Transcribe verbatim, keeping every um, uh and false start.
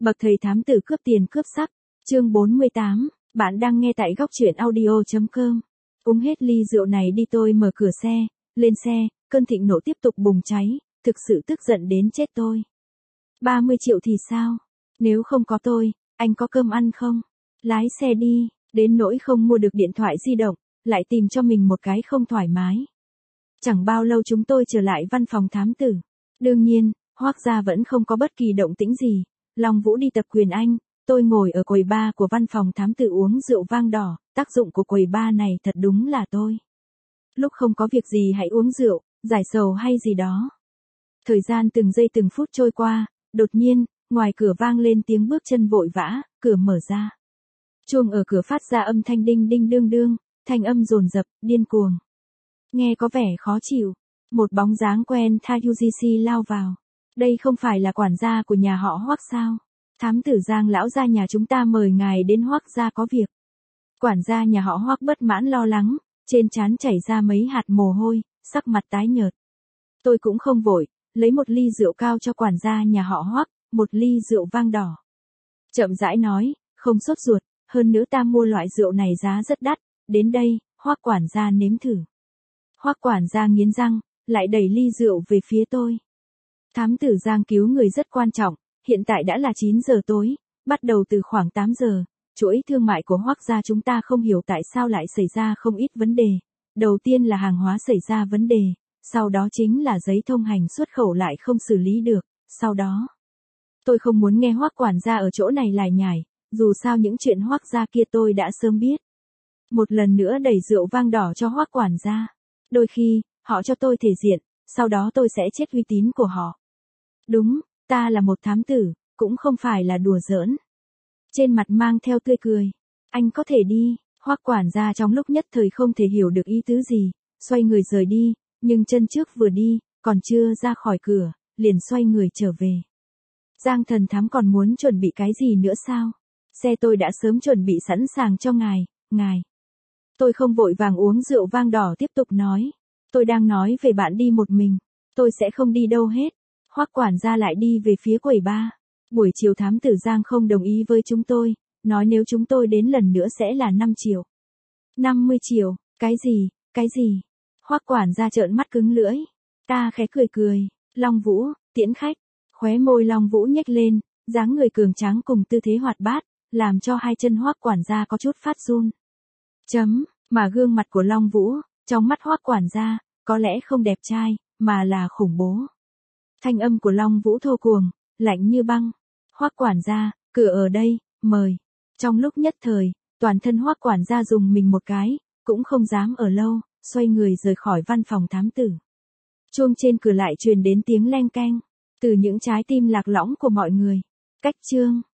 Bậc thầy thám tử cướp tiền cướp sắc, chương bốn mươi tám, bạn đang nghe tại góc truyện audio.com. Uống hết ly rượu này đi, tôi mở cửa xe, lên xe, cơn thịnh nộ tiếp tục bùng cháy, thực sự tức giận đến chết tôi. ba mươi triệu thì sao? Nếu không có tôi, anh có cơm ăn không? Lái xe đi, đến nỗi không mua được điện thoại di động, lại tìm cho mình một cái không thoải mái. Chẳng bao lâu chúng tôi trở lại văn phòng thám tử. Đương nhiên, Hoác gia vẫn không có bất kỳ động tĩnh gì. Long Vũ đi tập quyền Anh, tôi ngồi ở quầy bar của văn phòng thám tử uống rượu vang đỏ, tác dụng của quầy bar này thật đúng là tôi. Lúc không có việc gì hãy uống rượu, giải sầu hay gì đó. Thời gian từng giây từng phút trôi qua, đột nhiên, ngoài cửa vang lên tiếng bước chân vội vã, cửa mở ra. Chuông ở cửa phát ra âm thanh đinh đinh đương đương, thanh âm dồn dập, điên cuồng. Nghe có vẻ khó chịu, một bóng dáng quen tha u giê xê lao vào. Đây không phải là quản gia của nhà họ Hoác sao? Thám tử Giang lão gia nhà chúng ta mời ngài đến Hoác gia có việc. Quản gia nhà họ Hoác bất mãn lo lắng, trên trán chảy ra mấy hạt mồ hôi, sắc mặt tái nhợt. Tôi cũng không vội, lấy một ly rượu cao cho quản gia nhà họ Hoác, một ly rượu vang đỏ. Chậm rãi nói, không sốt ruột, hơn nữa ta mua loại rượu này giá rất đắt, đến đây, Hoác quản gia nếm thử. Hoác quản gia nghiến răng, lại đẩy ly rượu về phía tôi. Thám tử Giang cứu người rất quan trọng, hiện tại đã là chín giờ tối, bắt đầu từ khoảng tám giờ, chuỗi thương mại của Hoác gia chúng ta không hiểu tại sao lại xảy ra không ít vấn đề. Đầu tiên là hàng hóa xảy ra vấn đề, sau đó chính là giấy thông hành xuất khẩu lại không xử lý được, sau đó. Tôi không muốn nghe Hoác quản gia ở chỗ này lải nhải, dù sao những chuyện Hoác gia kia tôi đã sớm biết. Một lần nữa đẩy rượu vang đỏ cho Hoác quản gia. Đôi khi, họ cho tôi thể diện, sau đó tôi sẽ chết uy tín của họ. Đúng, ta là một thám tử, cũng không phải là đùa giỡn. Trên mặt mang theo tươi cười. Anh có thể đi, Hoác quản gia trong lúc nhất thời không thể hiểu được ý tứ gì, xoay người rời đi, nhưng chân trước vừa đi, còn chưa ra khỏi cửa, liền xoay người trở về. Giang thần thám còn muốn chuẩn bị cái gì nữa sao? Xe tôi đã sớm chuẩn bị sẵn sàng cho ngài, ngài. Tôi không vội vàng uống rượu vang đỏ tiếp tục nói. Tôi đang nói về bạn đi một mình, tôi sẽ không đi đâu hết. Hoác quản gia lại đi về phía quầy bar. Buổi chiều thám tử Giang không đồng ý với chúng tôi, nói nếu chúng tôi đến lần nữa sẽ là năm triệu. năm mươi triệu, cái gì, cái gì? Hoác quản gia trợn mắt cứng lưỡi. Ta khẽ cười cười, Long Vũ, tiễn khách. Khóe môi Long Vũ nhếch lên, dáng người cường tráng cùng tư thế hoạt bát, làm cho hai chân Hoác quản gia có chút phát run. Chấm, mà gương mặt của Long Vũ, trong mắt Hoác quản gia, có lẽ không đẹp trai, mà là khủng bố. Thanh âm của Long Vũ thô cuồng, lạnh như băng. Hoác quản gia, cửa ở đây, mời. Trong lúc nhất thời, toàn thân Hoác quản gia dùng mình một cái, cũng không dám ở lâu, xoay người rời khỏi văn phòng thám tử. Chuông trên cửa lại truyền đến tiếng leng keng, từ những trái tim lạc lõng của mọi người. Cách chương.